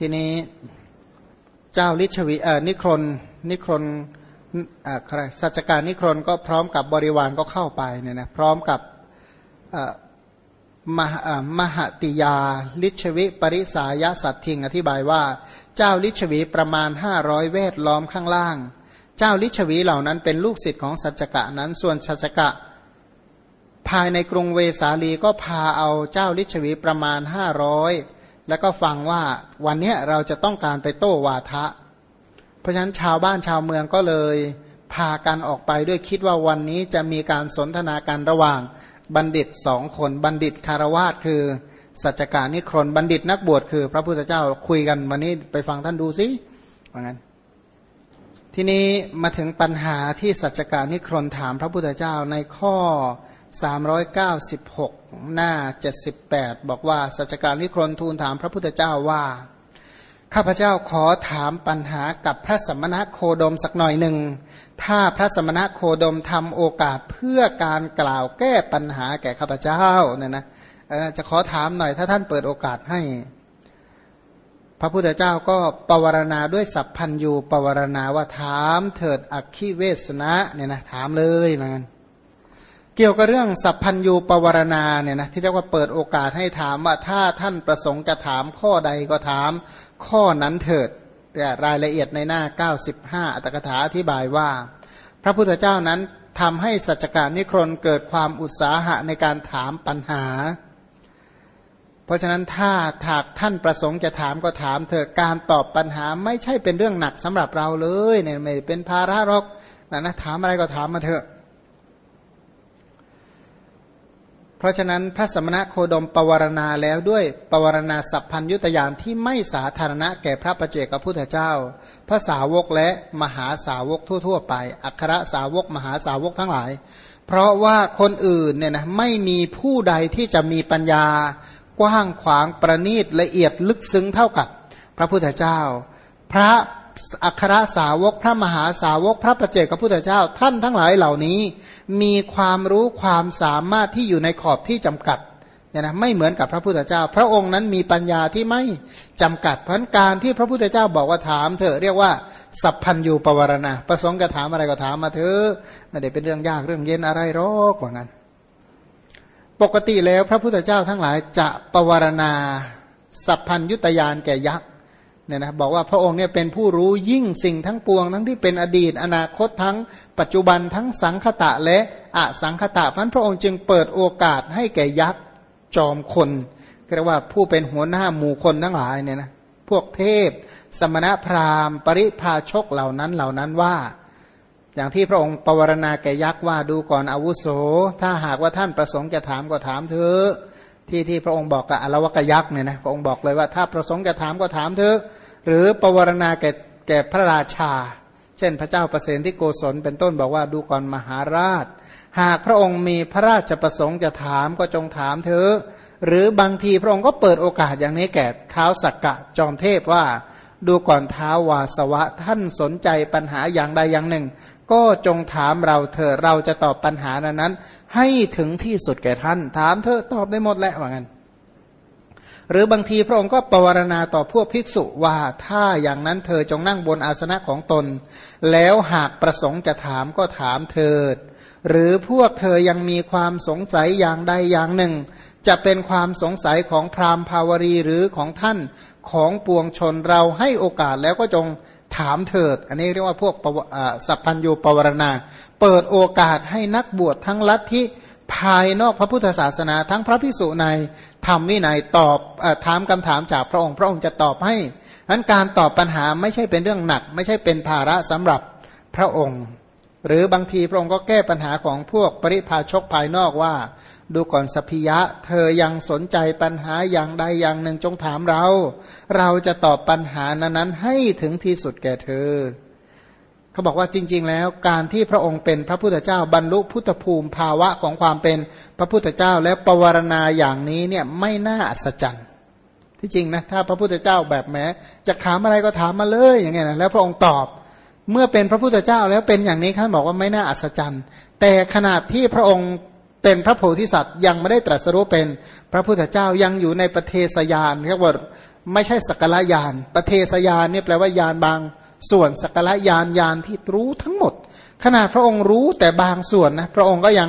ทีนี้เจ้าลิชวีนิครนสัจการนิครนก็พร้อมกับบริวารก็เข้าไปเนี่ยนะพร้อมกับมหติยาลิชวิปริสายสัตทิงอธิบายว่าเจ้าลิชวีประมาณ500เวทล้อมข้างล่างเจ้าลิชวีเหล่านั้นเป็นลูกศิษย์ของสัจกะนั้นส่วนสัจกะภายในกรุงเวสาลีก็พาเอาเจ้าลิชวีประมาณ500แล้วก็ฟังว่าวันนี้เราจะต้องการไปโต้วาทะเพราะฉะนั้นชาวบ้านชาวเมืองก็เลยพากันออกไปด้วยคิดว่าวันนี้จะมีการสนทนากันระหว่างบัณฑิต2 คนบัณฑิตคารวาสคือสัจจานิครนบัณฑิตนักบวชคือพระพุทธเจ้าคุยกันวันนี้ไปฟังท่านดูสิว่างั้นทีนี้มาถึงปัญหาที่สัจจานิครนถามพระพุทธเจ้าในข้อ396หน้า78บอกว่าสัจจานิครนทูลถามพระพุทธเจ้าว่าข้าพเจ้าขอถามปัญหากับพระสมณโคดมสักหน่อยหนึ่งถ้าพระสมณโคดมทำโอกาสเพื่อการกล่าวแก้ปัญหาแก่ข้าพเจ้าเนี่ยนะจะขอถามหน่อยถ้าท่านเปิดโอกาสให้พระพุทธเจ้าก็ปวารณาด้วยสัพพัญญูปวารณาว่าถามเถิดอคิเวสนะเนี่ยนะถามเลยเหมือนกันเกี่ยวกับเรื่องสัพพัญญูปวารณาเนี่ยนะที่เรียกว่าเปิดโอกาสให้ถามว่าถ้าท่านประสงค์จะถามข้อใดก็ถามข้อนั้นเถิดแต่รายละเอียดในหน้า95อัตถกถาอธิบายว่าพระพุทธเจ้านั้นทำให้สัจจการนิครนเกิดความอุตสาหะในการถามปัญหาเพราะฉะนั้นถ้าหากท่านประสงค์จะถามก็ถามเถอะการตอบปัญหาไม่ใช่เป็นเรื่องหนักสำหรับเราเลยเนี่ยไม่เป็นภาระหรอกนะถามอะไรก็ถามมาเถอะเพราะฉะนั้นพระสมณโคดมปวารณาแล้วด้วยปวารณาสัพพัญญุตญาณที่ไม่สาธารณะแก่พระปัจเจกพุทธเจ้าพระสาวกและมหาสาวกทั่วๆไปอัครสาวกมหาสาวกทั้งหลายเพราะว่าคนอื่นเนี่ยนะไม่มีผู้ใดที่จะมีปัญญากว้างขวางประณีตละเอียดลึกซึ้งเท่ากับพระพุทธเจ้าพระอัครสาวกพระมหาสาวกพระปัจเจกพุทธเจ้าท่านทั้งหลายเหล่านี้มีความรู้ความสามารถที่อยู่ในขอบที่จำกัดเนี่ยนะไม่เหมือนกับพระพุทธเจ้าพระองค์นั้นมีปัญญาที่ไม่จำกัดเพราะการที่พระพุทธเจ้าบอกว่าถามเถอะเรียกว่าสัพพัญญูปวารณาประสงค์จะถามอะไรก็ถามมาเถอะไม่ได้เป็นเรื่องยากเรื่องเย็นอะไรหรอกว่างั้นปกติแล้วพระพุทธเจ้าทั้งหลายจะปวารณาสัพพัญญุตญาณแก่ยักษ์เนี่ยนะบอกว่าพระองค์เนี่ยเป็นผู้รู้ยิ่งสิ่งทั้งปวงทั้งที่เป็นอดีตอนาคตทั้งปัจจุบันทั้งสังคตะและอสังคตะเพราะพระองค์จึงเปิดโอกาสให้แก่ยักษ์จอมคนเรียกว่าผู้เป็นหัวหน้าหมู่คนทั้งหลายเนี่ยนะพวกเทพสมณพราหมณ์ปริพาชกเหล่านั้นว่าอย่างที่พระองค์ปวารณาแก่ยักษ์ว่าดูก่อนอาวุโสถ้าหากว่าท่านประสงค์จะถามก็ถามเถอะที่พระองค์บอกกับอลวกยักษ์เนี่ยนะพระองค์บอกเลยว่าถ้าประสงค์จะถามก็ถามเถอะหรือปวารณาแก่พระราชาเช่นพระเจ้าประเสนที่โกศลเป็นต้นบอกว่าดูก่อนมหาราชหากพระองค์มีพระราชประสงค์จะถามก็จงถามเถอะหรือบางทีพระองค์ก็เปิดโอกาสอย่างนี้แก่ท้าวสักกะจอมเทพว่าดูก่อนท้าววาสวะท่านสนใจปัญหาอย่างใดอย่างหนึ่งก็จงถามเราเถอะเราจะตอบปัญหานั้นให้ถึงที่สุดแก่ท่านถามเถอะตอบได้หมดแหละว่างั้นหรือบางทีพระองค์ก็ปวารณาต่อพวกภิกษุว่าถ้าอย่างนั้นเธอจงนั่งบนอาสนะของตนแล้วหากประสงค์จะถามก็ถามเถิดหรือพวกเธอยังมีความสงสัยอย่างใดอย่างหนึ่งจะเป็นความสงสัยของพราหมณ์ภาวรีหรือของท่านของปวงชนเราให้โอกาสแล้วก็จงถามเถิดอันนี้เรียกว่าพวกสัพพัญญูปวารณาเปิดโอกาสให้นักบวชทั้งลัทธิภายนอกพระพุทธศาสนาทั้งพระภิกษุในธรรมวินัยตอบถามคำถามจากพระองค์พระองค์จะตอบให้นั้นการตอบปัญหาไม่ใช่เป็นเรื่องหนักไม่ใช่เป็นภาระสำหรับพระองค์หรือบางทีพระองค์ก็แก้ปัญหาของพวกปริพาชกภายนอกว่าดูก่อนสัพพิยะเธอยังสนใจปัญหาอย่างใดอย่างหนึ่งจงถามเราจะตอบปัญหานั้นให้ถึงที่สุดแก่เธอเขาบอกว่าจริงๆแล้วการที่พระองค์เป็นพระพุทธเจ้าบรรลุพุทธภูมิภาวะของความเป็นพระพุทธเจ้าและปวารณาอย่างนี้เนี่ยไม่น่าอัศจรรย์ที่จริงนะถ้าพระพุทธเจ้าแบบแม้จะถามอะไรก็ถามมาเลยอย่างเงี้ยนะแล้วพระองค์ตอบเมื่อเป็นพระพุทธเจ้าแล้วเป็นอย่างนี้ท่านบอกว่าไม่น่าอัศจรรย์แต่ขนาดที่พระองค์เป็นพระโพธิสัตว์ยังไม่ได้ตรัสรู้เป็นพระพุทธเจ้ายังอยู่ในประเทศยานเรียกว่าไม่ใช่สักกะญาณปเทศญาณเนี่ยแปลว่าญาณบางส่วนสักกะญาณญาณที่รู้ทั้งหมดขนาดพระองค์รู้แต่บางส่วนนะพระองค์ก็ยัง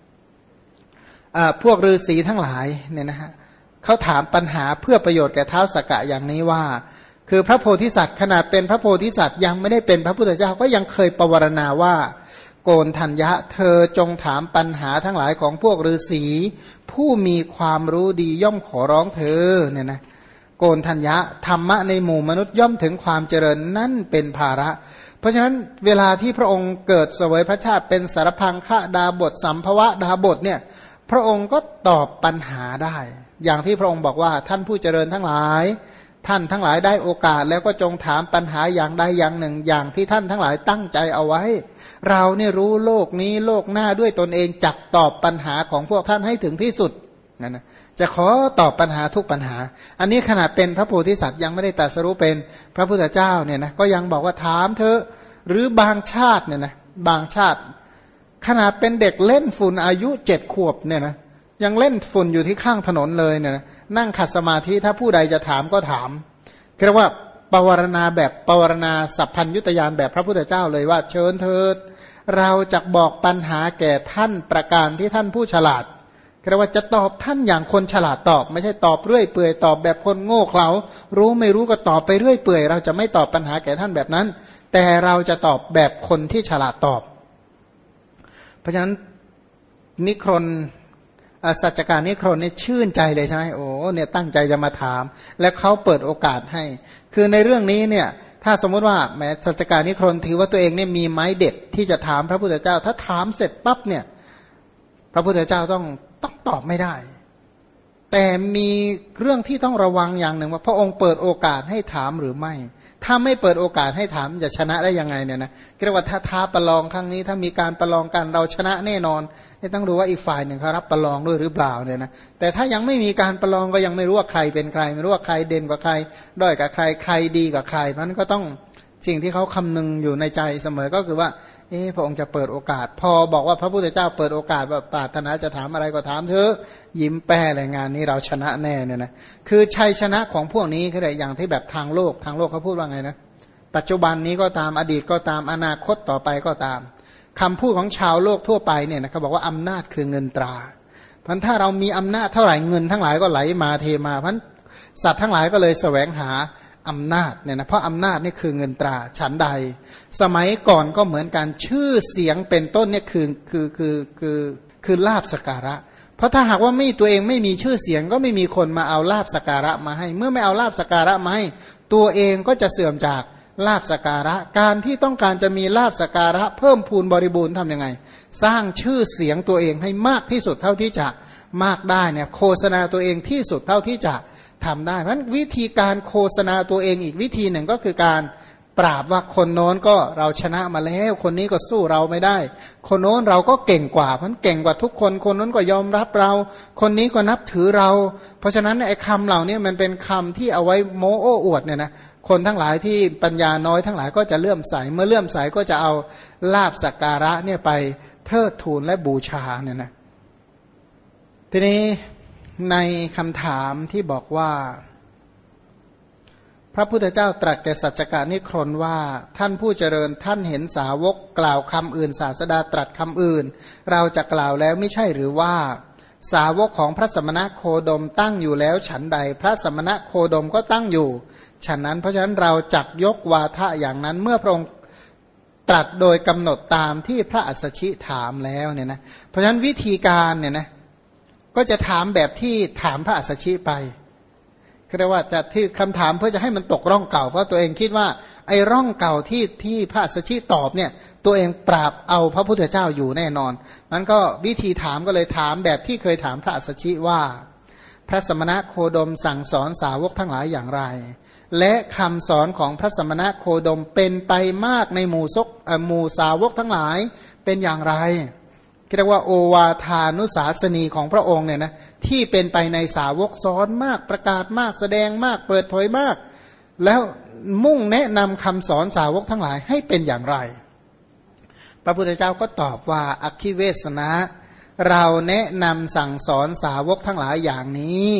พวกฤาษีทั้งหลายเนี่ยนะฮะเขาถามปัญหาเพื่อประโยชน์แก่ท้าวสักกะอย่างนี้ว่าคือพระโพธิสัตว์ขนาดเป็นพระโพธิสัตว์ยังไม่ได้เป็นพระพุทธเจ้าก็ยังเคยปวารณาว่าโกณทัญญะเธอจงถามปัญหาทั้งหลายของพวกฤาษีผู้มีความรู้ดีย่อมขอร้องเธอเนี่ยนะโกณทัญญะธรรมะในหมู่มนุษย์ย่อมถึงความเจริญนั่นเป็นภาระเพราะฉะนั้นเวลาที่พระองค์เกิดเสวยพระชาติเป็นสารพังคะดาบทสัมภวะดาบทเนี่ยพระองค์ก็ตอบปัญหาได้อย่างที่พระองค์บอกว่าท่านผู้เจริญทั้งหลายท่านทั้งหลายได้โอกาสแล้วก็จงถามปัญหาอย่างใดอย่างหนึ่งอย่างที่ท่านทั้งหลายตั้งใจเอาไว้เราเนี่ยรู้โลกนี้โลกหน้าด้วยตนเองจักตอบปัญหาของพวกท่านให้ถึงที่สุดนั่นนะจะขอตอบปัญหาทุกปัญหาอันนี้ขนาดเป็นพระโพธิสัตว์ยังไม่ได้ตรัสรู้เป็นพระพุทธเจ้าเนี่ยนะก็ยังบอกว่าถามเธอหรือบางชาติเนี่ยนะบางชาติขนาดเป็นเด็กเล่นฝุ่นอายุ7 ขวบเนี่ยนะยังเล่นฝุ่นอยู่ที่ข้างถนนเลยเนี่ยนะนั่งขัดสมาธิถ้าผู้ใดจะถามก็ถามเรียกว่าปวารณาแบบปวารณาสัพพัญญุตญาณแบบพระพุทธเจ้าเลยว่าเชิญเถิดเราจะบอกปัญหาแก่ท่านประการที่ท่านผู้ฉลาดเรียกว่าจะตอบท่านอย่างคนฉลาดตอบไม่ใช่ตอบเรื่อยเปื่อยตอบแบบคนโง่เขลารู้ไม่รู้ก็ตอบไปเรื่อยเปื่อยเราจะไม่ตอบปัญหาแก่ท่านแบบนั้นแต่เราจะตอบแบบคนที่ฉลาดตอบเพราะฉะนั้นนิครนสัจจการนิครนเนี่ยชื่นใจเลยใช่ไหมโอ้เนี่ยตั้งใจจะมาถามและเขาเปิดโอกาสให้คือในเรื่องนี้เนี่ยถ้าสมมติว่าแม้สัจจการนิครนถือว่าตัวเองเนี่ยมีไม้เด็ดที่จะถามพระพุทธเจ้าถ้าถามเสร็จปั๊บเนี่ยพระพุทธเจ้าต้องตอบไม่ได้แต่มีเรื่องที่ต้องระวังอย่างหนึ่งว่าพระองค์เปิดโอกาสให้ถามหรือไม่ถ้าไม่เปิดโอกาสให้ถามจะชนะได้ยังไงเนี่ยนะเรียกว่าถ้าท้าประลองครั้งนี้ถ้ามีการประลองกันเราชนะแน่นอนต้องดูว่าอีกฝ่ายหนึ่งเขารับประลองด้วยหรือเปล่าเนี่ยนะแต่ถ้ายังไม่มีการประลองก็ยังไม่รู้ว่าใครเป็นใครไม่รู้ว่าใครเด่นกว่าใครด้อยกว่าใครใครดีกว่าใครนั้นก็ต้องสิ่งที่เขาคำนึงอยู่ในใจเสมอก็คือว่าพระองค์จะเปิดโอกาสพอบอกว่าพระพุทธเจ้าเปิดโอกาสว่าปรารถนาจะถามอะไรก็ถามเถอะยิ้มแป้เลยงานนี้เราชนะแน่เนี่ยนะคือชัยชนะของพวกนี้คืออย่างที่แบบทางโลกเขาพูดว่าไงนะปัจจุบันนี้ก็ตามอดีตก็ตามอนาคตต่อไปก็ตามคำพูดของชาวโลกทั่วไปเนี่ยนะเขาบอกว่าอำนาจคือเงินตราเพราะถ้าเรามีอำนาจเท่าไหร่เงินทั้งหลายก็ไหลมาเทมาเพราะสัตว์ทั้งหลายก็เลยแสวงหาอำนาจเนี่ยนะเพราะอำนาจนี่คือเงินตราฉันใดสมัยก่อนก็เหมือนกันชื่อเสียงเป็นต้นเนี่ยคือลาภสักการะเพราะถ้าหากว่าไม่ตัวเองไม่มีชื่อเสียงก็ไม่มีคนมาเอาลาภสักการะมาให้เมื่อไม่เอาลาภสักการะมาให้ตัวเองก็จะเสื่อมจากลาภสักการะการที่ต้องการจะมีลาภสักการะเพิ่มพูนบริบูรณ์ทำยังไงสร้างชื่อเสียงตัวเองให้มากที่สุดเท่าที่จะมากได้เนี่ยโฆษณาตัวเองที่สุดเท่าที่จะทำได้เพราะฉะนั้นวิธีการโฆษณาตัวเองอีกวิธีหนึ่งก็คือการปราบว่าคนโน้นก็เราชนะมาแล้วคนนี้ก็สู้เราไม่ได้คนโน้นเราก็เก่งกว่าเพราะเก่งกว่าทุกคนคนโน้นก็ยอมรับเราคนนี้ก็นับถือเราเพราะฉะนั้นไอ้คำเหล่านี้มันเป็นคำที่เอาไว้โม้โอ้อวดเนี่ยนะคนทั้งหลายที่ปัญญาน้อยทั้งหลายก็จะเลื่อมใสเมื่อเลื่อมใสก็จะเอาลาภสักการะเนี่ยไปเทิดทูนและบูชาเนี่ยนะทีนี้ในคำถามที่บอกว่าพระพุทธเจ้าตรัสแก่สัจจกานิครนว่าท่านผู้เจริญท่านเห็นสาวกกล่าวคำอื่นศาสดาตรัสคำอื่นเราจะกล่าวแล้วไม่ใช่หรือว่าสาวกของพระสมณโคดมตั้งอยู่แล้วฉันใดพระสมณโคดมก็ตั้งอยู่ฉะนั้นเพราะฉะนั้นเราจักยกวาทะอย่างนั้นเมื่อพระองค์ตรัสโดยกำหนดตามที่พระอัสสชิถามแล้วเนี่ยนะเพราะฉะนั้นวิธีการเนี่ยนะก็จะถามแบบที่ถามพระอัสสชิไปคือว่าจะที่คำถามเพื่อจะให้มันตกร่องเก่าเพราะตัวเองคิดว่าไอ้ร่องเก่าที่พระอัสสชิตอบเนี่ยตัวเองปราบเอาพระพุทธเจ้าอยู่แน่นอนมันก็วิธีถามก็เลยถามแบบที่เคยถามพระอัสสชิว่าพระสมณโคดมสั่งสอนสาวกทั้งหลายอย่างไรและคำสอนของพระสมณโคดมเป็นไปมากในหมู่สาวกทั้งหลายเป็นอย่างไรเรียกว่าโอวาทานุสาสนีของพระองค์เนี่ยนะที่เป็นไปในสาวกสอนมากประกาศมากแสดงมากเปิดเผยมากแล้วมุ่งแนะนำคำสอนสาวกทั้งหลายให้เป็นอย่างไรพระพุทธเจ้าก็ตอบว่าอคิ เวสนะเราแนะนำสั่งสอนสาวกทั้งหลายอย่างนี้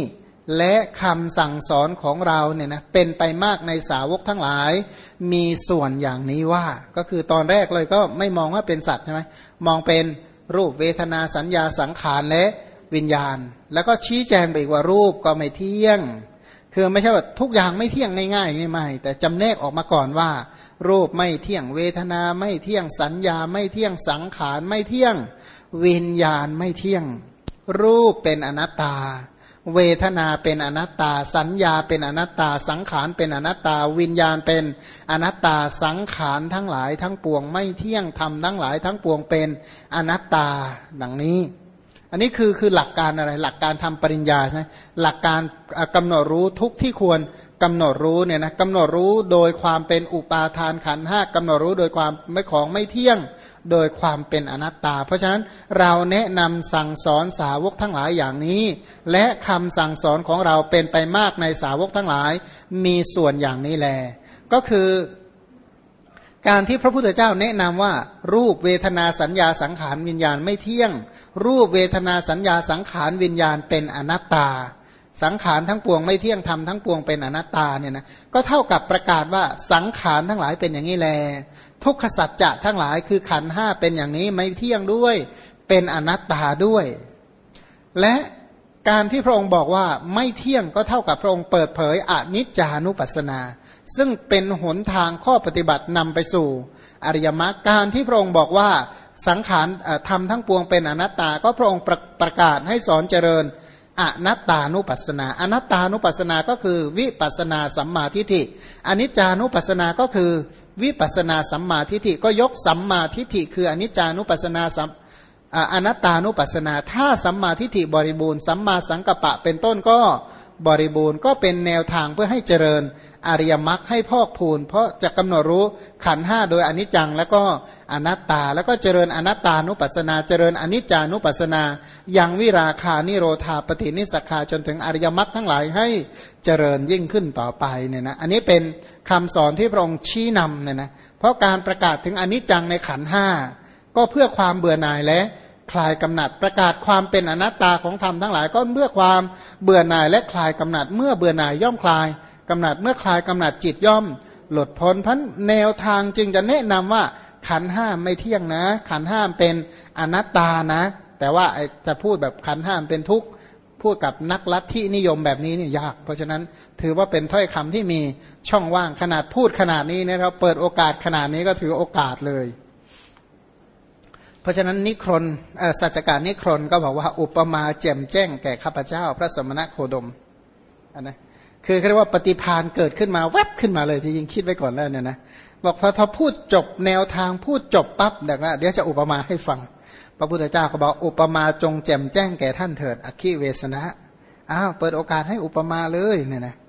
และคำสั่งสอนของเราเนี่ยนะเป็นไปมากในสาวกทั้งหลายมีส่วนอย่างนี้ว่าก็คือตอนแรกเลยก็ไม่มองว่าเป็นสัตว์ใช่ไหมมองเป็นรูปเวทนาสัญญาสังขารและวิญญาณแล้วก็ชี้แจงไปอีกว่ารูปก็ไม่เที่ยงคือไม่ใช่ว่าทุกอย่างไม่เที่ยงง่ายๆนี่ไม่แต่จำแนกออกมาก่อนว่ารูปไม่เที่ยงเวทนาไม่เที่ยงสัญญาไม่เที่ยงสังขารไม่เที่ยงวิญญาณไม่เที่ยงรูปเป็นอนัตตาเวทนาเป็นอนัตตาสัญญาเป็นอนัตตาสังขารเป็นอนัตตาวิญญาณเป็นอนัตตาสังขารทั้งหลายทั้งปวงไม่เที่ยงธรรมทั้งหลายทั้งปวงเป็นอนัตตาดังนี้อันนี้คือหลักการอะไรหลักการทำปริญญาใช่ไหมหลักการกำหนดรู้ทุกที่ควรกำหนดรู้เนี่ยนะกำหนดรู้โดยความเป็นอุปาทานขันธ์ห้ากำหนดรู้โดยความไม่ของไม่เที่ยงโดยความเป็นอนัตตาเพราะฉะนั้นเราแนะนำสั่งสอนสาวกทั้งหลายอย่างนี้และคำสั่งสอนของเราเป็นไปมากในสาวกทั้งหลายมีส่วนอย่างนี้แลก็คือการที่พระพุทธเจ้าแนะนำว่ารูปเวทนาสัญญาสังขารวิญญาณไม่เที่ยงรูปเวทนาสัญญาสังขารวิญญาณเป็นอนัตตาสังขารทั้งปวงไม่เที่ยงธรรมทั้งปวงเป็นอนัตตาเนี่ยนะก็เท่ากับประกาศว่าสังขารทั้งหลายเป็นอย่างนี้แลทุกขสัจจะทั้งหลายคือขันธ์ห้าเป็นอย่างนี้ไม่เที่ยงด้วยเป็นอนัตตาด้วยและการที่พระองค์บอกว่าไม่เที่ยงก็เท่ากับพระองค์เปิดเผยอนิจจานุปัสสนาซึ่งเป็นหนทางข้อปฏิบัตินำไปสู่อริยมรรคการที่พระองค์บอกว่าสังขารธรรมทั้งปวงเป็นอนัตตาก็พระองค์ประกาศให้สอนเจริญอนัตตานุปัสสนาอนัตตานุปัสสนาก็คือวิปัสสนาสัมมาทิฏฐิอนิจจานุปัสสนาก็คือวิปัสสนาสัมมาทิฏฐิก็ยกสัมมาทิฏฐิคืออนิจจานุปัสสนาอนัตตานุปัสสนาถ้าสัมมาทิฏฐิบริบูรณ์สัมมาสังกัปปะเป็นต้นก็บริบูรณ์ก็เป็นแนวทางเพื่อให้เจริญอริยมรรคให้พอกพูนเพราะจะกำหนดรู้ขันธ์ห้าโดยอนิจจังแล้วก็อนัตตาแล้วก็เจริญอนัตตานุปัสสนาเจริญอนิจจานุปัสสนายังวิราคานิโรธาปฏินิสสคาจนถึงอริยมรรคทั้งหลายให้เจริญยิ่งขึ้นต่อไปเนี่ยนะอันนี้เป็นคำสอนที่พระองค์ชี้นำเนี่ยนะเพราะการประกาศถึงอนิจจังในขันธ์ห้าก็เพื่อความเบื่อหน่ายและคลายกำหนัดประกาศความเป็นอนัตตาของธรรมทั้งหลายก็เพื่อความเบื่อหน่ายและคลายกำหนัดเมื่อเบื่อหน่ายย่อมคลายกำหนัดเมื่อคลายกำหนัดจิตย่อมหลุดพ้นพันแนวทางจึงจะแนะนำว่าขันธ์ห้าไม่เที่ยงนะขันธ์ห้าเป็นอนัตตานะแต่ว่าจะพูดแบบขันธ์ห้าเป็นทุกข์พูดกับนักลัทธินิยมแบบนี้นี่ยากเพราะฉะนั้นถือว่าเป็นถ้อยคำที่มีช่องว่างขนาดพูดขนาดนี้นะครับเปิดโอกาสขนาดนี้ก็ถือโอกาสเลยเพราะฉะนั้นนิครนสัจจการนิครนก็บอกว่าอุปมาแจ่มแจ้งแก่ข้าพเจ้าพระสมณโคดมนะคือเรียกว่าปฏิภาณเกิดขึ้นมาแวบขึ้นมาเลยที่ยิงคิดไว้ก่อนแล้วเนี่ยนะบอกพอพูดจบแนวทางพูดจบปั๊บเดี๋ยวจะอุปมาให้ฟังพระพุทธเจ้าก็บอกอุปมาจงแจ่มแจ้งแก่ท่านเถิดอคิเวสนะอ้าวเปิดโอกาสให้อุปมาเลยเนี่ยนะ